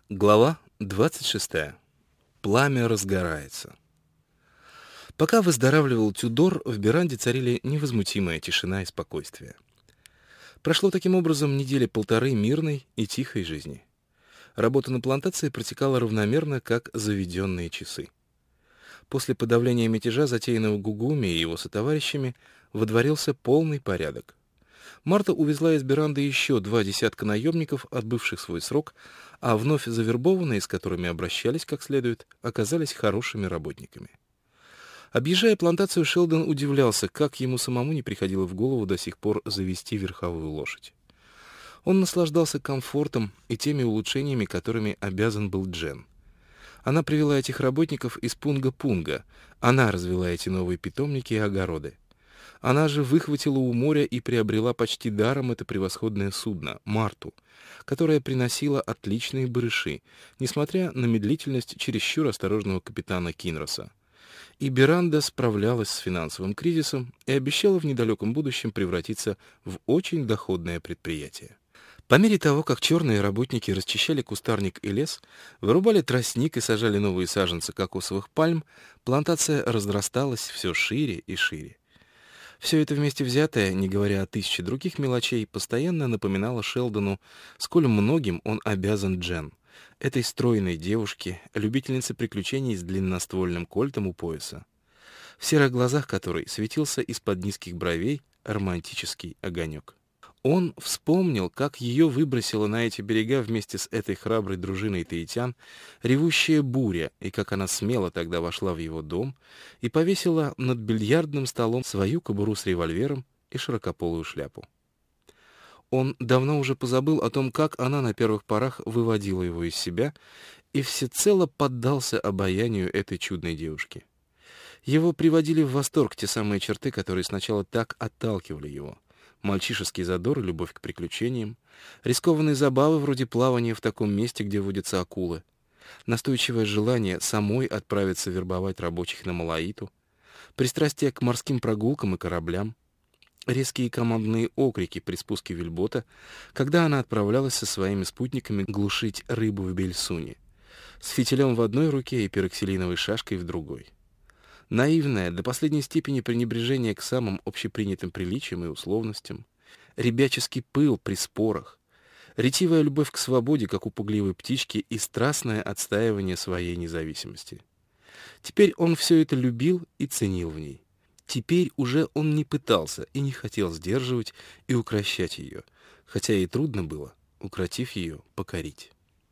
Глава 26. Пламя разгорается. Пока выздоравливал Тюдор, в Миранде царили невозмутимая тишина и спокойствие. Прошло таким образом недели полторы мирной и тихой жизни. Работа на плантации протекала равномерно, как заведенные часы. После подавления мятежа, затеянного Гугуми и его сотоварищами, водворился полный порядок. Марта увезла из Миранды еще 2 десятка наемников, отбывших свой срок, а вновь завербованные, с которыми обращались как следует, оказались хорошими работниками. Объезжая плантацию, Шелдон удивлялся, как ему самому не приходило в голову до сих пор завести верховую лошадь. Он наслаждался комфортом и теми улучшениями, которыми обязан был Джен. Она привела этих работников из Пунга-Пунга, она развела эти новые питомники и огороды. Она же выхватила у моря и приобрела почти даром это превосходное судно, Марту, которое приносило отличные барыши, несмотря на медлительность чересчур осторожного капитана Кинроса. И Миранда справлялась с финансовым кризисом и обещала в недалеком будущем превратиться в очень доходное предприятие. По мере того, как черные работники расчищали кустарник и лес, вырубали тростник и сажали новые саженцы кокосовых пальм, плантация разрасталась все шире и шире. Все это вместе взятое, не говоря о тысяче других мелочей, постоянно напоминало Шелдону, сколь многим он обязан Джен, этой стройной девушке, любительнице приключений с длинноствольным кольтом у пояса, в серых глазах которой светился из-под низких бровей романтический огонек. Он вспомнил, как ее выбросила на эти берега вместе с этой храброй дружиной таитян ревущая буря, и как она смело тогда вошла в его дом и повесила над бильярдным столом свою кобуру с револьвером и широкополую шляпу. Он давно уже позабыл о том, как она на первых порах выводила его из себя, и всецело поддался обаянию этой чудной девушки. Его приводили в восторг те самые черты, которые сначала так отталкивали его. Мальчишеский задор и любовь к приключениям, рискованные забавы вроде плавания в таком месте, где водятся акулы, настойчивое желание самой отправиться вербовать рабочих на Малаиту, пристрастие к морским прогулкам и кораблям, резкие командные окрики при спуске вельбота, когда она отправлялась со своими спутниками глушить рыбу в Бельсуне, с фитилем в одной руке и пероксилиновой шашкой в другой. Наивное, до последней степени пренебрежение к самым общепринятым приличиям и условностям, ребяческий пыл при спорах, ретивая любовь к свободе, как у пугливой птички, и страстное отстаивание своей независимости. Теперь он все это любил и ценил в ней. Теперь уже он не пытался и не хотел сдерживать и укрощать ее, хотя и трудно было, укротив ее, покорить.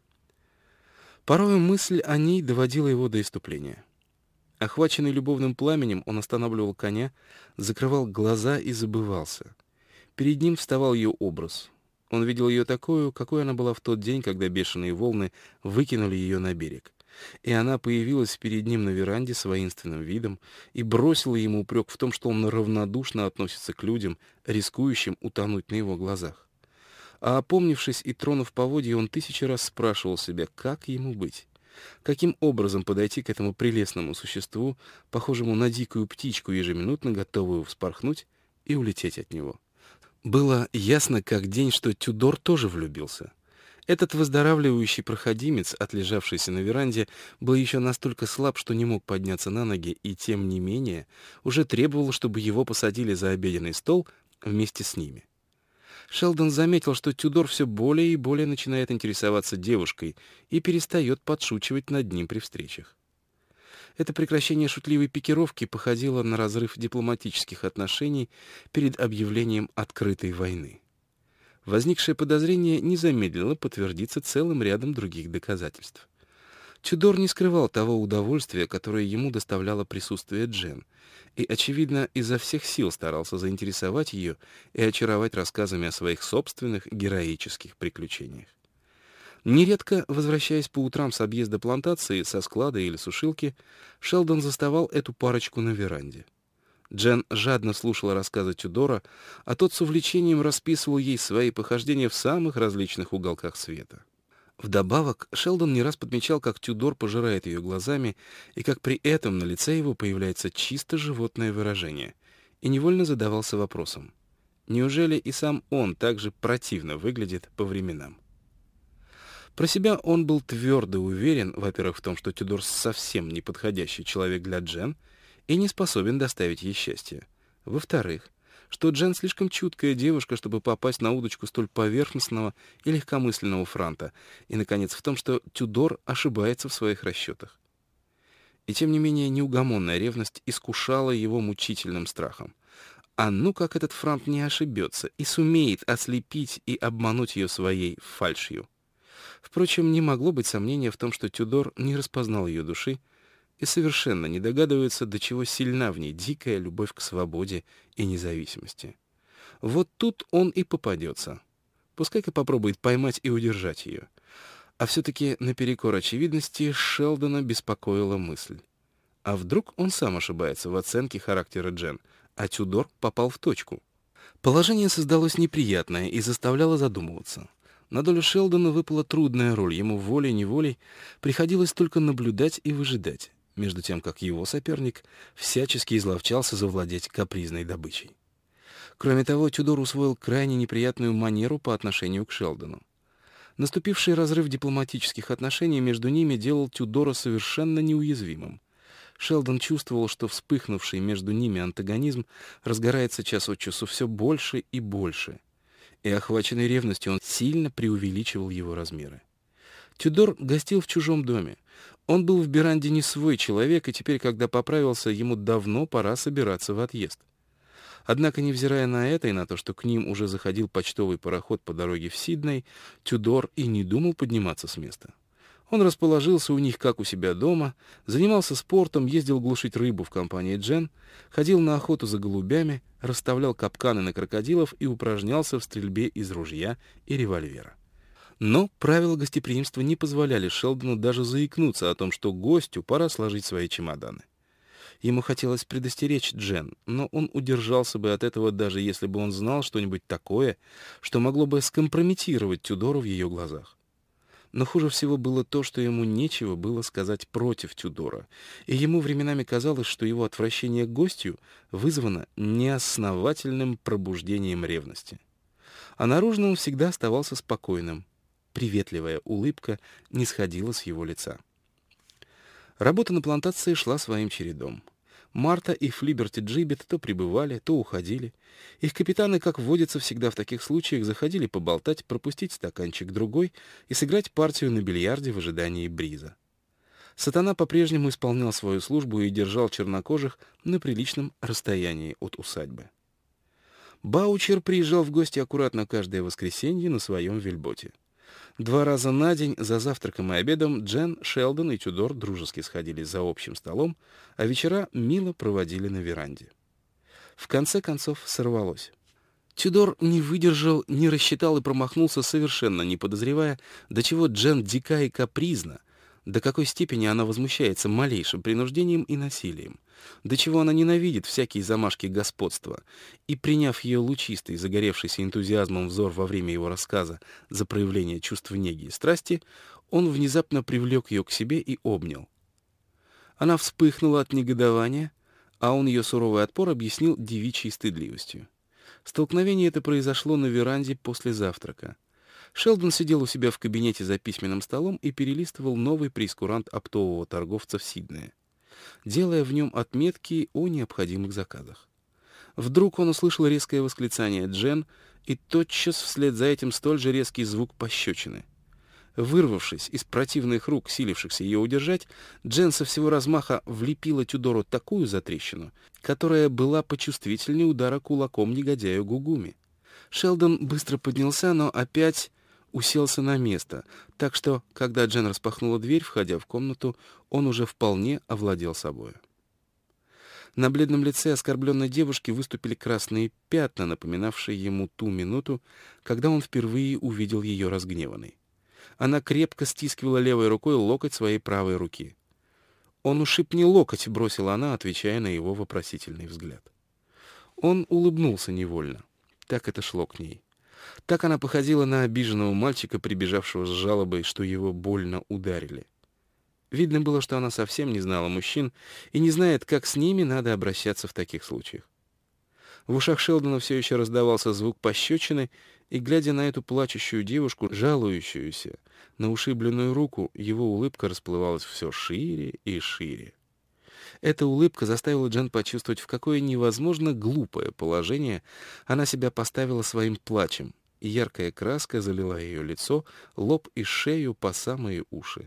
Порою мысль о ней доводила его до исступления. Охваченный любовным пламенем, он останавливал коня, закрывал глаза и забывался. Перед ним вставал ее образ. Он видел ее такую, какой она была в тот день, когда бешеные волны выкинули ее на берег. И она появилась перед ним на веранде с воинственным видом и бросила ему упрек в том, что он равнодушно относится к людям, рискующим утонуть на его глазах. А опомнившись и тронув поводья, он 1000 раз спрашивал себя, как ему быть. Каким образом подойти к этому прелестному существу, похожему на дикую птичку, ежеминутно готовую вспорхнуть и улететь от него? Было ясно как день, что Тюдор тоже влюбился. Этот выздоравливающий проходимец, отлежавшийся на веранде, был еще настолько слаб, что не мог подняться на ноги, и тем не менее уже требовал, чтобы его посадили за обеденный стол вместе с ними. Шелдон заметил, что Тюдор все более и более начинает интересоваться девушкой и перестает подшучивать над ним при встречах. Это прекращение шутливой пикировки походило на разрыв дипломатических отношений перед объявлением открытой войны. Возникшее подозрение не замедлило подтвердиться целым рядом других доказательств. Тюдор не скрывал того удовольствия, которое ему доставляло присутствие Джен, и, очевидно, изо всех сил старался заинтересовать ее и очаровать рассказами о своих собственных героических приключениях. Нередко, возвращаясь по утрам с объезда плантации, со склада или сушилки, Шелдон заставал эту парочку на веранде. Джен жадно слушала рассказы Тюдора, а тот с увлечением расписывал ей свои похождения в самых различных уголках света. Вдобавок, Шелдон не раз подмечал, как Тюдор пожирает ее глазами, и как при этом на лице его появляется чисто животное выражение, и невольно задавался вопросом: неужели и сам он так же противно выглядит по временам? Про себя он был твердо уверен, во-первых, в том, что Тюдор совсем неподходящий человек для Джен и не способен доставить ей счастье. Во-вторых, что Джен слишком чуткая девушка, чтобы попасть на удочку столь поверхностного и легкомысленного франта. И, наконец, в том, что Тюдор ошибается в своих расчетах. И тем не менее неугомонная ревность искушала его мучительным страхом. А ну как этот франт не ошибется и сумеет ослепить и обмануть ее своей фальшью. Впрочем, не могло быть сомнения в том, что Тюдор не распознал ее души и совершенно не догадывается, до чего сильна в ней дикая любовь к свободе и независимости. Вот тут он и попадется. Пускай-ка попробует поймать и удержать ее. А все-таки, наперекор очевидности, Шелдона беспокоила мысль. А вдруг он сам ошибается в оценке характера Джен, а Тюдор попал в точку? Положение создалось неприятное и заставляло задумываться. На долю Шелдона выпала трудная роль, ему волей-неволей приходилось только наблюдать и выжидать, между тем как его соперник всячески изловчался завладеть капризной добычей. Кроме того, Тюдор усвоил крайне неприятную манеру по отношению к Шелдону. Наступивший разрыв дипломатических отношений между ними делал Тюдора совершенно неуязвимым. Шелдон чувствовал, что вспыхнувший между ними антагонизм разгорается час от часу все больше и больше, и, охваченный ревностью, он сильно преувеличивал его размеры. Тюдор гостил в чужом доме. Он был в Беранде не свой человек, и теперь, когда поправился, ему давно пора собираться в отъезд. Однако, невзирая на это и на то, что к ним уже заходил почтовый пароход по дороге в Сидней, Тюдор и не думал подниматься с места. Он расположился у них, как у себя дома, занимался спортом, ездил глушить рыбу в компании Джен, ходил на охоту за голубями, расставлял капканы на крокодилов и упражнялся в стрельбе из ружья и револьвера. Но правила гостеприимства не позволяли Шелдону даже заикнуться о том, что гостю пора сложить свои чемоданы. Ему хотелось предостеречь Джен, но он удержался бы от этого, даже если бы он знал что-нибудь такое, что могло бы скомпрометировать Тюдора в ее глазах. Но хуже всего было то, что ему нечего было сказать против Тюдора, и ему временами казалось, что его отвращение к гостю вызвано неосновательным пробуждением ревности. А наружно он всегда оставался спокойным. Приветливая улыбка не сходила с его лица. Работа на плантации шла своим чередом. Марта и Флиберти Джибет то прибывали, то уходили. Их капитаны, как водится всегда в таких случаях, заходили поболтать, пропустить стаканчик другой и сыграть партию на бильярде в ожидании бриза. Сатана по-прежнему исполнял свою службу и держал чернокожих на приличном расстоянии от усадьбы. Баучер приезжал в гости аккуратно каждое воскресенье на своем вельботе. 2 раза на день за завтраком и обедом Джен, Шелдон и Тюдор дружески сходились за общим столом, а вечера мило проводили на веранде. В конце концов сорвалось. Тюдор не выдержал, не рассчитал и промахнулся, совершенно не подозревая, до чего Джен дика и капризна, до какой степени она возмущается малейшим принуждением и насилием, до чего она ненавидит всякие замашки господства, и, приняв ее лучистый, загоревшийся энтузиазмом взор во время его рассказа за проявление чувств неги и страсти, он внезапно привлек ее к себе и обнял. Она вспыхнула от негодования, а он ее суровый отпор объяснил девичьей стыдливостью. Столкновение это произошло на веранде после завтрака. Шелдон сидел у себя в кабинете за письменным столом и перелистывал новый прейскурант оптового торговца в Сиднее, делая в нем отметки о необходимых заказах. Вдруг он услышал резкое восклицание Джен, и тотчас вслед за этим столь же резкий звук пощечины. Вырвавшись из противных рук, силившихся ее удержать, Джен со всего размаха влепила Тюдору такую затрещину, которая была почувствительнее удара кулаком негодяю Гугуми. Шелдон быстро поднялся, но опять уселся на место, так что, когда Джен распахнула дверь, входя в комнату, он уже вполне овладел собою. На бледном лице оскорбленной девушки выступили красные пятна, напоминавшие ему ту минуту, когда он впервые увидел ее разгневанной. Она крепко стискивала левой рукой локоть своей правой руки. «Он ушиб не локоть», — бросила она, отвечая на его вопросительный взгляд. Он улыбнулся невольно. Так это шло к ней. Так она походила на обиженного мальчика, прибежавшего с жалобой, что его больно ударили. Видно было, что она совсем не знала мужчин и не знает, как с ними надо обращаться в таких случаях. В ушах Шелдона все еще раздавался звук пощечины, и, глядя на эту плачущую девушку, жалующуюся на ушибленную руку, его улыбка расплывалась все шире и шире. Эта улыбка заставила Джен почувствовать, в какое невозможно глупое положение она себя поставила своим плачем, и яркая краска залила ее лицо, лоб и шею по самые уши.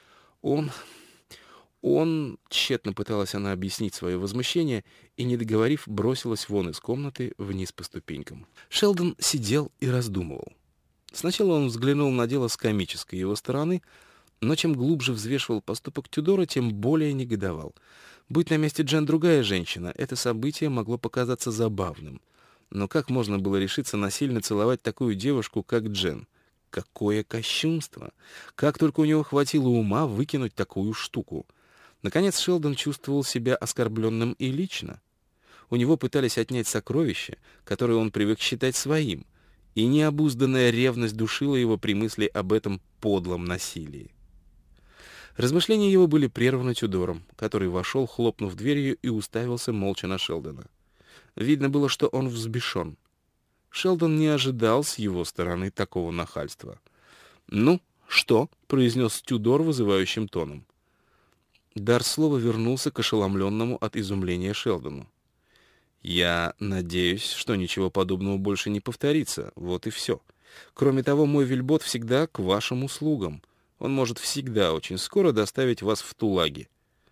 Он, тщетно пыталась она объяснить свое возмущение, и, не договорив, бросилась вон из комнаты вниз по ступенькам. Шелдон сидел и раздумывал. Сначала он взглянул на дело с комической его стороны, но чем глубже взвешивал поступок Тюдора, тем более негодовал. Будь на месте Джен другая женщина, это событие могло показаться забавным. Но как можно было решиться насильно целовать такую девушку, как Джен? Какое кощунство! Как только у него хватило ума выкинуть такую штуку! Наконец Шелдон чувствовал себя оскорбленным и лично. У него пытались отнять сокровище, которое он привык считать своим, и необузданная ревность душила его при мысли об этом подлом насилии. Размышления его были прерваны Тюдором, который вошел, хлопнув дверью, и уставился молча на Шелдона. Видно было, что он взбешен. Шелдон не ожидал с его стороны такого нахальства. «Ну, что?» — произнес Тюдор вызывающим тоном. Дар слова вернулся к ошеломленному от изумления Шелдону. «Я надеюсь, что ничего подобного больше не повторится. Вот и все. Кроме того, мой вельбот всегда к вашим услугам. Он может всегда очень скоро доставить вас в Тулаги».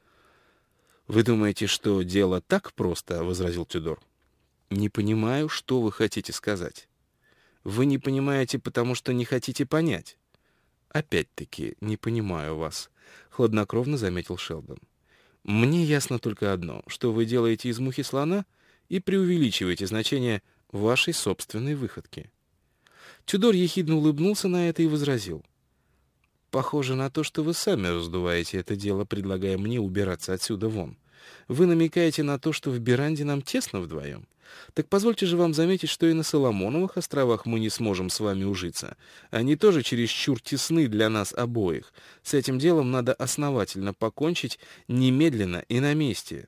«Вы думаете, что дело так просто?» — возразил Тюдор. «Не понимаю, что вы хотите сказать. Вы не понимаете, потому что не хотите понять». «Опять-таки, не понимаю вас», — хладнокровно заметил Шелдон. «Мне ясно только одно, что вы делаете из мухи слона и преувеличиваете значение вашей собственной выходки». Тюдор ехидно улыбнулся на это и возразил. «Похоже на то, что вы сами раздуваете это дело, предлагая мне убираться отсюда вон. Вы намекаете на то, что в Беранде нам тесно вдвоем. Так позвольте же вам заметить, что и на Соломоновых островах мы не сможем с вами ужиться. Они тоже чересчур тесны для нас обоих. С этим делом надо основательно покончить немедленно и на месте».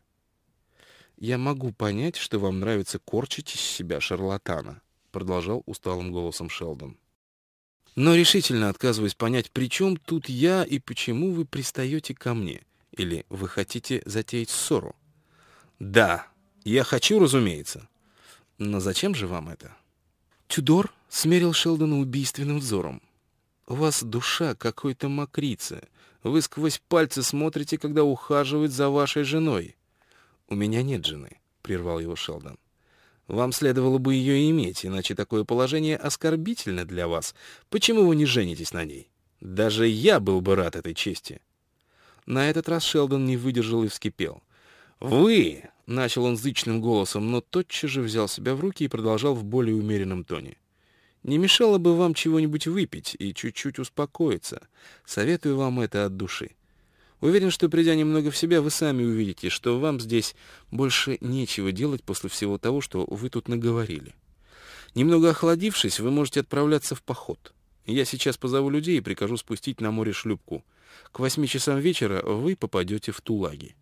«Я могу понять, что вам нравится корчить из себя шарлатана», — продолжал усталым голосом Шелдон. «Но решительно отказываюсь понять, при чем тут я и почему вы пристаете ко мне. Или вы хотите затеять ссору?» «Да, я хочу, разумеется. Но зачем же вам это?» Тюдор смерил Шелдона убийственным взором. «У вас душа какой-то мокрицы. Вы сквозь пальцы смотрите, когда ухаживают за вашей женой». «У меня нет жены», — прервал его Шелдон. «Вам следовало бы ее иметь, иначе такое положение оскорбительно для вас. Почему вы не женитесь на ней? Даже я был бы рад этой чести». На этот раз Шелдон не выдержал и вскипел. «Вы!» — начал он зычным голосом, но тотчас же взял себя в руки и продолжал в более умеренном тоне. «Не мешало бы вам чего-нибудь выпить и чуть-чуть успокоиться. Советую вам это от души. Уверен, что, придя немного в себя, вы сами увидите, что вам здесь больше нечего делать после всего того, что вы тут наговорили. Немного охладившись, вы можете отправляться в поход. Я сейчас позову людей и прикажу спустить на море шлюпку. К 8 часам вечера вы попадете в Тулаги».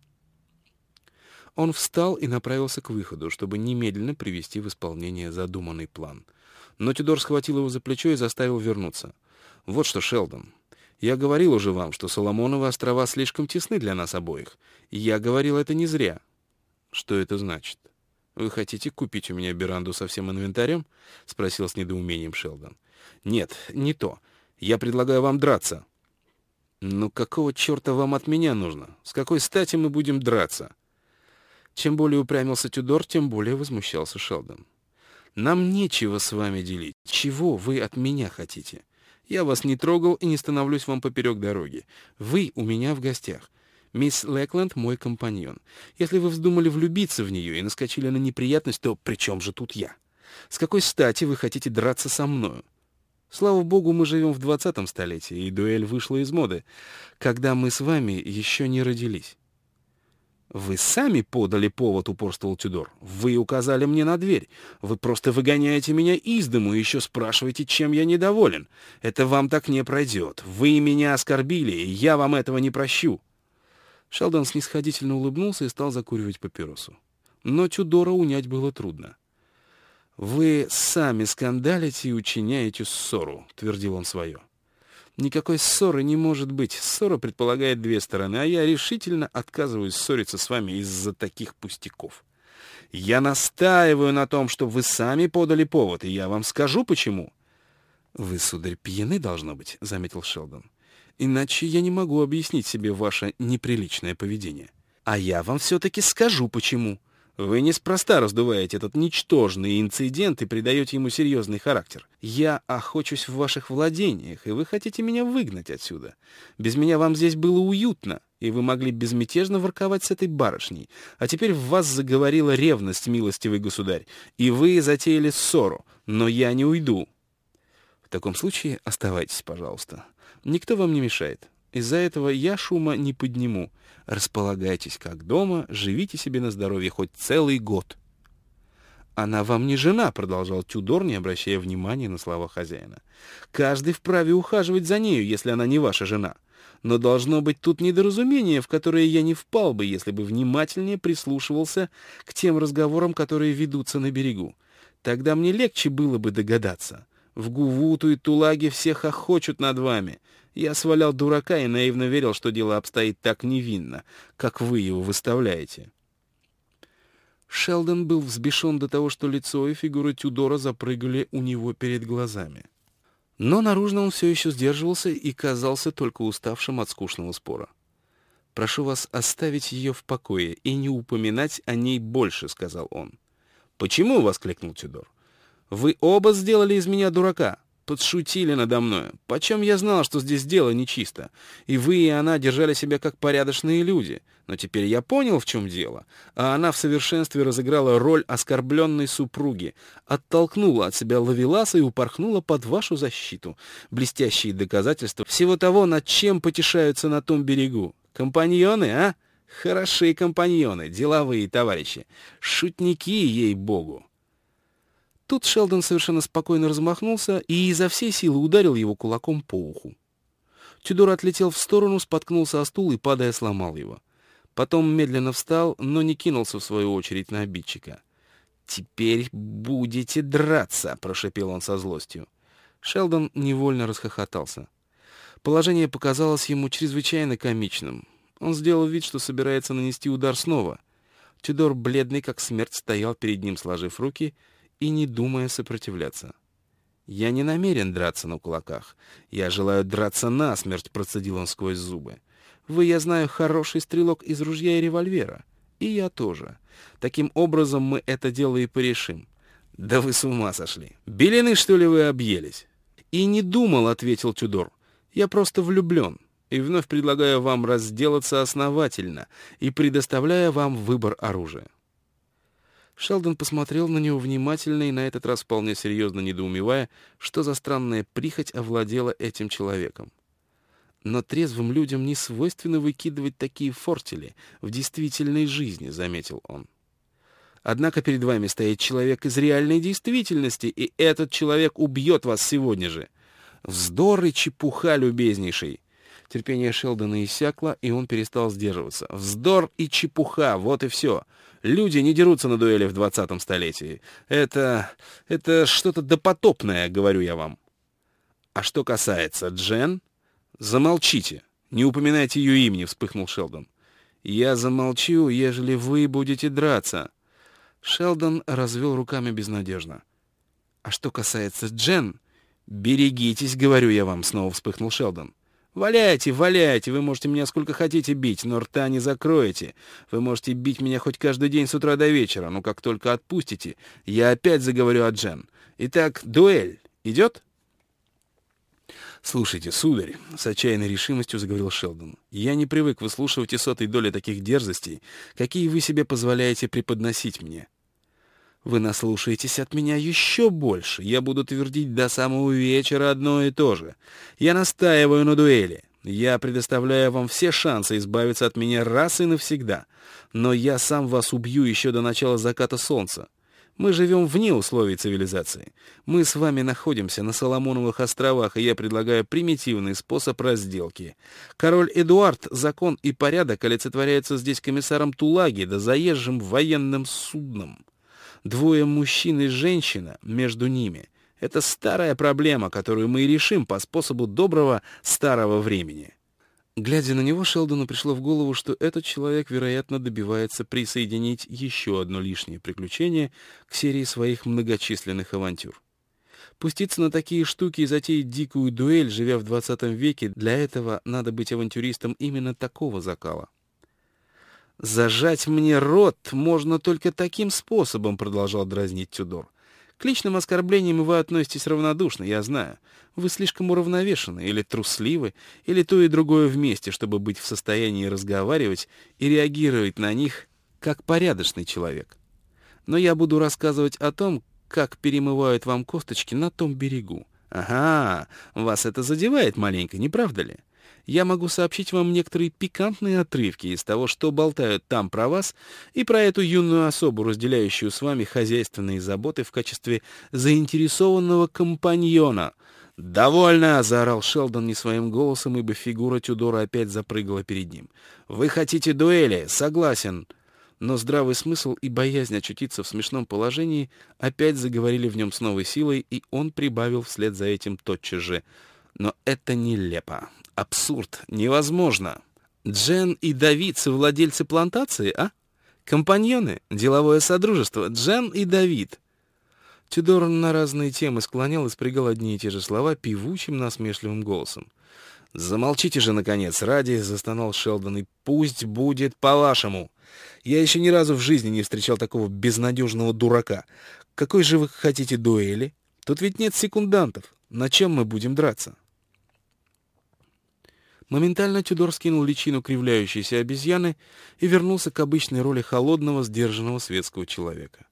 Он встал и направился к выходу, чтобы немедленно привести в исполнение задуманный план. Но Тюдор схватил его за плечо и заставил вернуться. «Вот что, Шелдон, я говорил уже вам, что Соломоновы острова слишком тесны для нас обоих. Я говорил это не зря». «Что это значит? Вы хотите купить у меня Беранду со всем инвентарем?» — спросил с недоумением Шелдон. «Нет, не то. Я предлагаю вам драться». «Ну какого черта вам от меня нужно? С какой стати мы будем драться?» Чем более упрямился Тюдор, тем более возмущался Шелдон. «Нам нечего с вами делить. Чего вы от меня хотите? Я вас не трогал и не становлюсь вам поперек дороги. Вы у меня в гостях. Мисс Лэкленд мой компаньон. Если вы вздумали влюбиться в нее и наскочили на неприятность, то при чем же тут я? С какой стати вы хотите драться со мною? Слава богу, мы живем в 20 столетии, и дуэль вышла из моды, когда мы с вами еще не родились». «Вы сами подали повод», — упорствовал Тюдор. «Вы указали мне на дверь. Вы просто выгоняете меня из дому и еще спрашиваете, чем я недоволен. Это вам так не пройдет. Вы меня оскорбили, и я вам этого не прощу». Шелдон снисходительно улыбнулся и стал закуривать папиросу. Но Тюдора унять было трудно. «Вы сами скандалите и учиняете ссору», — твердил он свое. «Никакой ссоры не может быть. Ссора предполагает две стороны, а я решительно отказываюсь ссориться с вами из-за таких пустяков. Я настаиваю на том, что вы сами подали повод, и я вам скажу, почему». «Вы, сударь, пьяны, должно быть», — заметил Шелдон. «Иначе я не могу объяснить себе ваше неприличное поведение. А я вам все-таки скажу, почему. Вы неспроста раздуваете этот ничтожный инцидент и придаете ему серьезный характер. Я охочусь в ваших владениях, и вы хотите меня выгнать отсюда. Без меня вам здесь было уютно, и вы могли безмятежно ворковать с этой барышней. А теперь в вас заговорила ревность, милостивый государь, и вы затеяли ссору, но я не уйду». «В таком случае оставайтесь, пожалуйста. Никто вам не мешает. Из-за этого я шума не подниму. Располагайтесь как дома, живите себе на здоровье хоть целый год». «Она вам не жена», — продолжал Тюдор, не обращая внимания на слова хозяина. «Каждый вправе ухаживать за нею, если она не ваша жена. Но должно быть тут недоразумение, в которое я не впал бы, если бы внимательнее прислушивался к тем разговорам, которые ведутся на берегу. Тогда мне легче было бы догадаться. В Гувуту и Тулаге все хохочут над вами. Я свалял дурака и наивно верил, что дело обстоит так невинно, как вы его выставляете». Шелдон был взбешен до того, что лицо и фигура Тюдора запрыгали у него перед глазами. Но наружно он все еще сдерживался и казался только уставшим от скучного спора. «Прошу вас оставить ее в покое и не упоминать о ней больше», — сказал он. «Почему?» — воскликнул Тюдор. «Вы оба сделали из меня дурака, подшутили надо мною. Почем я знал, что здесь дело нечисто? И вы, и она держали себя как порядочные люди. Но теперь я понял, в чем дело. А она в совершенстве разыграла роль оскорбленной супруги, оттолкнула от себя Ловеласа и упорхнула под вашу защиту. Блестящие доказательства всего того, над чем потешаются на том берегу. Компаньоны, а? Хорошие компаньоны, деловые товарищи. Шутники, ей-богу». Тут Шелдон совершенно спокойно размахнулся и изо всей силы ударил его кулаком по уху. Тюдор отлетел в сторону, споткнулся о стул и, падая, сломал его. Потом медленно встал, но не кинулся в свою очередь на обидчика. «Теперь будете драться», — прошипел он со злостью. Шелдон невольно расхохотался. Положение показалось ему чрезвычайно комичным. Он сделал вид, что собирается нанести удар снова. Тюдор, бледный как смерть, стоял перед ним, сложив руки и не думая сопротивляться. «Я не намерен драться на кулаках. Я желаю драться насмерть», — процедил он сквозь зубы. «Вы, я знаю, хороший стрелок из ружья и револьвера. И я тоже. Таким образом мы это дело и порешим». «Да вы с ума сошли! Белины, что ли, вы объелись?» «И не думал», — ответил Тюдор. «Я просто влюблен, и вновь предлагаю вам разделаться основательно и предоставляю вам выбор оружия». Шелдон посмотрел на него внимательно и на этот раз вполне серьезно недоумевая, что за странная прихоть овладела этим человеком. «Но трезвым людям не свойственно выкидывать такие фортели в действительной жизни», — заметил он. «Однако перед вами стоит человек из реальной действительности, и этот человек убьет вас сегодня же. Вздор и чепуха, любезнейший!» Терпение Шелдона иссякло, и он перестал сдерживаться. «Вздор и чепуха, вот и все. Люди не дерутся на дуэли в 20-м столетии. Это что-то допотопное, говорю я вам. А что касается Джен...» «Замолчите! Не упоминайте ее имени», — вспыхнул Шелдон. «Я замолчу, ежели вы будете драться». Шелдон развел руками безнадежно. «А что касается Джен...» «Берегитесь, говорю я вам», — снова вспыхнул Шелдон. «Валяйте, валяйте, вы можете меня сколько хотите бить, но рта не закроете. Вы можете бить меня хоть каждый день с утра до вечера, но как только отпустите, я опять заговорю о Джен. Итак, дуэль идет?» «Слушайте, сударь», — с отчаянной решимостью заговорил Шелдон, «я не привык выслушивать и сотой доли таких дерзостей, какие вы себе позволяете преподносить мне. Вы наслушаетесь от меня еще больше. Я буду твердить до самого вечера одно и то же. Я настаиваю на дуэли. Я предоставляю вам все шансы избавиться от меня раз и навсегда. Но я сам вас убью еще до начала заката солнца. Мы живем вне условий цивилизации. Мы с вами находимся на Соломоновых островах, и я предлагаю примитивный способ разделки. Король Эдуард, закон и порядок олицетворяются здесь комиссаром Тулаги да заезжим военным судном. Двое мужчин и женщина между ними — это старая проблема, которую мы и решим по способу доброго старого времени». Глядя на него, Шелдону пришло в голову, что этот человек, вероятно, добивается присоединить еще одно лишнее приключение к серии своих многочисленных авантюр. Пуститься на такие штуки и затеять дикую дуэль, живя в 20 веке, для этого надо быть авантюристом именно такого закала. «Зажать мне рот можно только таким способом», — продолжал дразнить Тюдор. «К личным оскорблениям вы относитесь равнодушно, я знаю. Вы слишком уравновешены, или трусливы, или то и другое вместе, чтобы быть в состоянии разговаривать и реагировать на них, как порядочный человек. Но я буду рассказывать о том, как перемывают вам косточки на том берегу. Ага, вас это задевает маленько, не правда ли? Я могу сообщить вам некоторые пикантные отрывки из того, что болтают там про вас и про эту юную особу, разделяющую с вами хозяйственные заботы в качестве заинтересованного компаньона». «Довольно!» — заорал Шелдон не своим голосом, ибо фигура Тюдора опять запрыгала перед ним. «Вы хотите дуэли? Согласен!» Но здравый смысл и боязнь очутиться в смешном положении опять заговорили в нем с новой силой, и он прибавил вслед за этим тотчас же: «Но это нелепо. Абсурд. Невозможно. Джен и Давид — совладельцы плантации, а? Компаньоны? Деловое содружество? Джен и Давид». Тюдор на разные темы склонял и спрягал одни и те же слова певучим насмешливым голосом. «Замолчите же, наконец, ради!» — застонал Шелдон. «И пусть будет по-вашему. Я еще ни разу в жизни не встречал такого безнадежного дурака. Какой же вы хотите дуэли? Тут ведь нет секундантов. На чем мы будем драться?» Моментально Тюдор скинул личину кривляющейся обезьяны и вернулся к обычной роли холодного, сдержанного светского человека.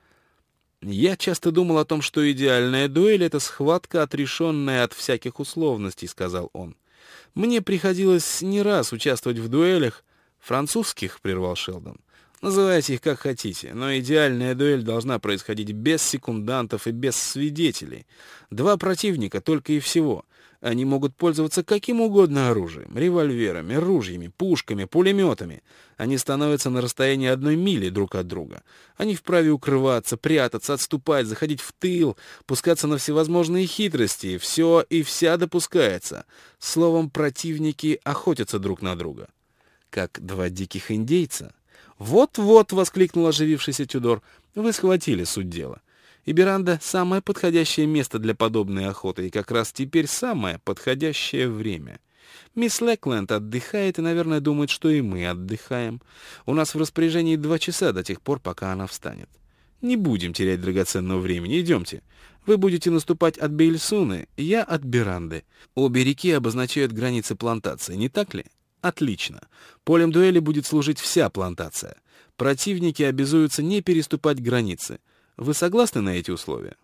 «Я часто думал о том, что идеальная дуэль — это схватка, отрешенная от всяких условностей», — сказал он. «Мне приходилось не раз участвовать в дуэлях французских», — прервал Шелдон. «Называйте их как хотите, но идеальная дуэль должна происходить без секундантов и без свидетелей. Два противника только и всего. Они могут пользоваться каким угодно оружием: револьверами, ружьями, пушками, пулеметами. Они становятся на расстоянии 1 мили друг от друга. Они вправе укрываться, прятаться, отступать, заходить в тыл, пускаться на всевозможные хитрости. Все и вся допускается. Словом, противники охотятся друг на друга. Как два диких индейца». «Вот-вот!» — воскликнул оживившийся Тюдор. «Вы схватили суть дела. Иберанда — самое подходящее место для подобной охоты, и как раз теперь самое подходящее время. Мисс Лэкленд отдыхает и, наверное, думает, что и мы отдыхаем. У нас в распоряжении 2 часа до тех пор, пока она встанет. Не будем терять драгоценного времени. Идемте. Вы будете наступать от Бейльсуны, я от Беранды. Обе реки обозначают границы плантации, не так ли? Отлично. Полем дуэли будет служить вся плантация. Противники обязуются не переступать границы. Вы согласны на эти условия?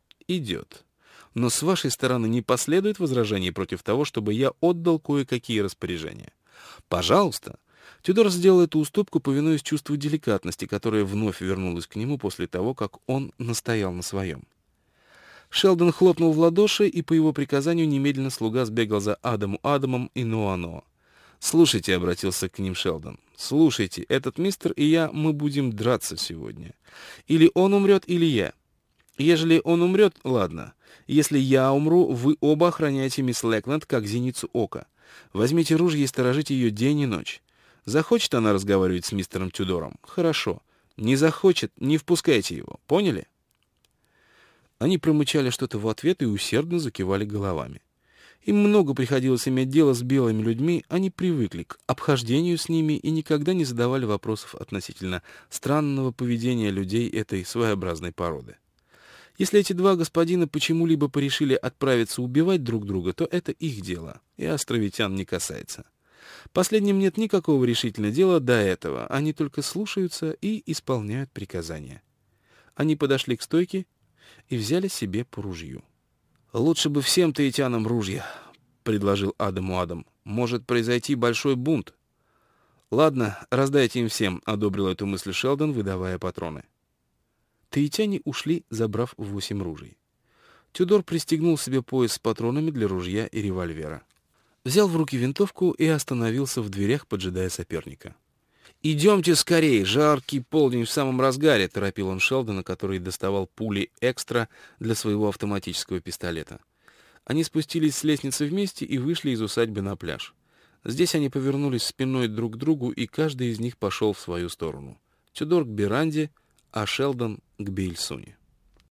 Идет. Но с вашей стороны не последует возражений против того, чтобы я отдал кое-какие распоряжения. Пожалуйста. Тюдор сделал эту уступку, повинуясь чувству деликатности, которое вновь вернулось к нему после того, как он настоял на своем. Шелдон хлопнул в ладоши, и по его приказанию немедленно слуга сбегал за Адамом и Ноа. «Слушайте», — обратился к ним Шелдон, — «слушайте, этот мистер и я, мы будем драться сегодня. Или он умрет, или я. Ежели он умрет, ладно. Если я умру, вы оба охраняете мисс Лэкленд как зеницу ока. Возьмите ружья и сторожите ее день и ночь. Захочет она разговаривать с мистером Тюдором? Хорошо. Не захочет, не впускайте его. Поняли?» Они промычали что-то в ответ и усердно закивали головами. Им много приходилось иметь дело с белыми людьми, они привыкли к обхождению с ними и никогда не задавали вопросов относительно странного поведения людей этой своеобразной породы. Если эти два господина почему-либо порешили отправиться убивать друг друга, то это их дело, и островитян не касается. Последним нет никакого решительного дела до этого, они только слушаются и исполняют приказания. Они подошли к стойке и взяли себе по ружью. «Лучше бы всем таитянам ружья», — предложил Адам. «Может произойти большой бунт». «Ладно, раздайте им всем», — одобрил эту мысль Шелдон, выдавая патроны. Таитяне ушли, забрав 8 ружей. Тюдор пристегнул себе пояс с патронами для ружья и револьвера. Взял в руки винтовку и остановился в дверях, поджидая соперника. «Идемте скорее, жаркий полдень в самом разгаре», — торопил он Шелдона, который доставал пули экстра для своего автоматического пистолета. Они спустились с лестницы вместе и вышли из усадьбы на пляж. Здесь они повернулись спиной друг к другу, и каждый из них пошел в свою сторону. Тюдор к веранде, а Шелдон к Бейльсуне.